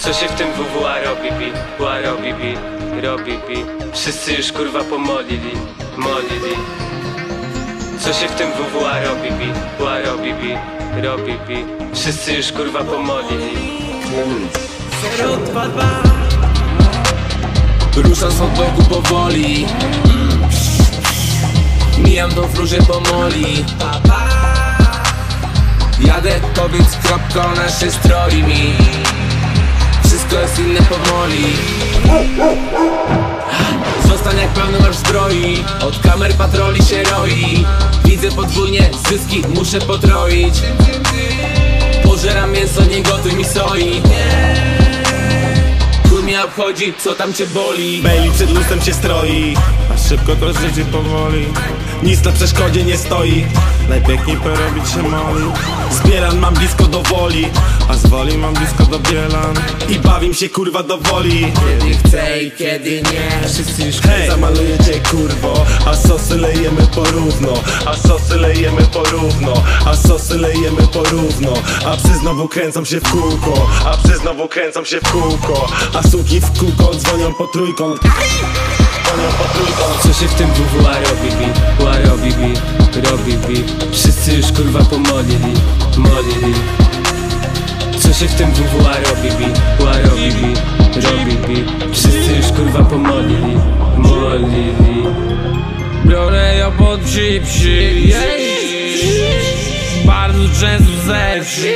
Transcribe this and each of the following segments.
Co się w tym WWA robi, robi. Wszyscy już kurwa pomolili, Co się w tym WWA robi, Wszyscy już kurwa pomolili. Ruszam z hotdogu powoli. Mijam tą flużę pomoli. Jadę, powiedz kropka, ona się stroi mi. Wszystko jest inne powoli. Zostań jak pełny marsz zbroi. Od kamer patroli się roi. Widzę podwójnie zyski, muszę potroić. Pożeram mięso, nie gotuj mi soi. Chuj mnie obchodzi, co tam cię boli. Bailey przed lustrem się stroi, a szybko to życie powoli. Nic na przeszkodzie nie stoi, najpiękniej porobić się moli. Z Bielan mam blisko do Woli, a z Woli mam blisko do Bielan. I bawim się kurwa do woli. Kiedy chcę i kiedy nie. Wszyscy już hej, zamaluję cię kurwo, a sosy lejemy porówno. A sosy lejemy porówno. A sosy lejemy porówno. A psy znowu kręcą się w kółko. A psy znowu kręcą się w kółko. A suki w kółko dzwonią po trójkąt. Co się w tym WWA robi, Wszyscy już kurwa pomolili, Co się w tym WWA robi, Wszyscy już kurwa pomolili, Biorę ją pod psi, bardzo często ze wsi.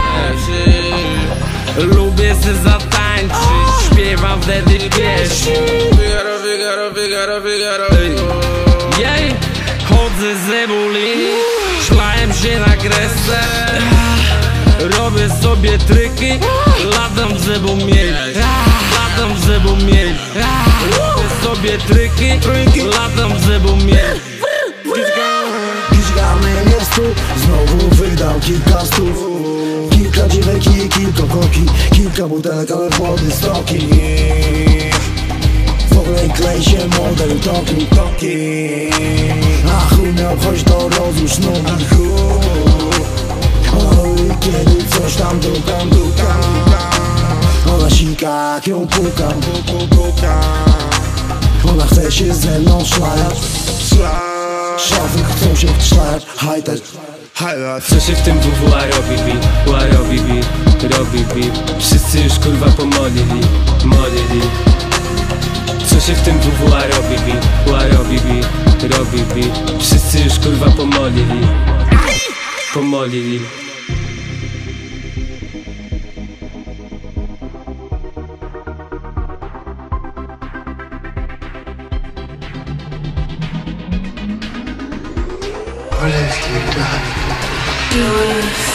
Lubię se zatańczyć, śpiewam wtedy pieśń. Jej, chodzę z ebuli, szlałem się na kresę. Robię sobie tryki, latam w zebą mieć. Robię sobie tryki, latam w zebą mieć. Giżgamy jest tu, znowu wydał kilka stów. Kilka dziewek i kilka koki. Kilka butelek, ale wody stoki. W ogóle klej się model toki. A chuj mnie obchodź, to rozłóż nogi. Oj, kiedy coś tam dukam. Ona sika, jak ją pukam. Ona chce się ze mną szlać. Szafy chcą się szlać. Co się w tym WWA robi, Wszyscy już kurwa pomolili, Co się w tym WWA robi, Wszyscy już kurwa pomolili. What is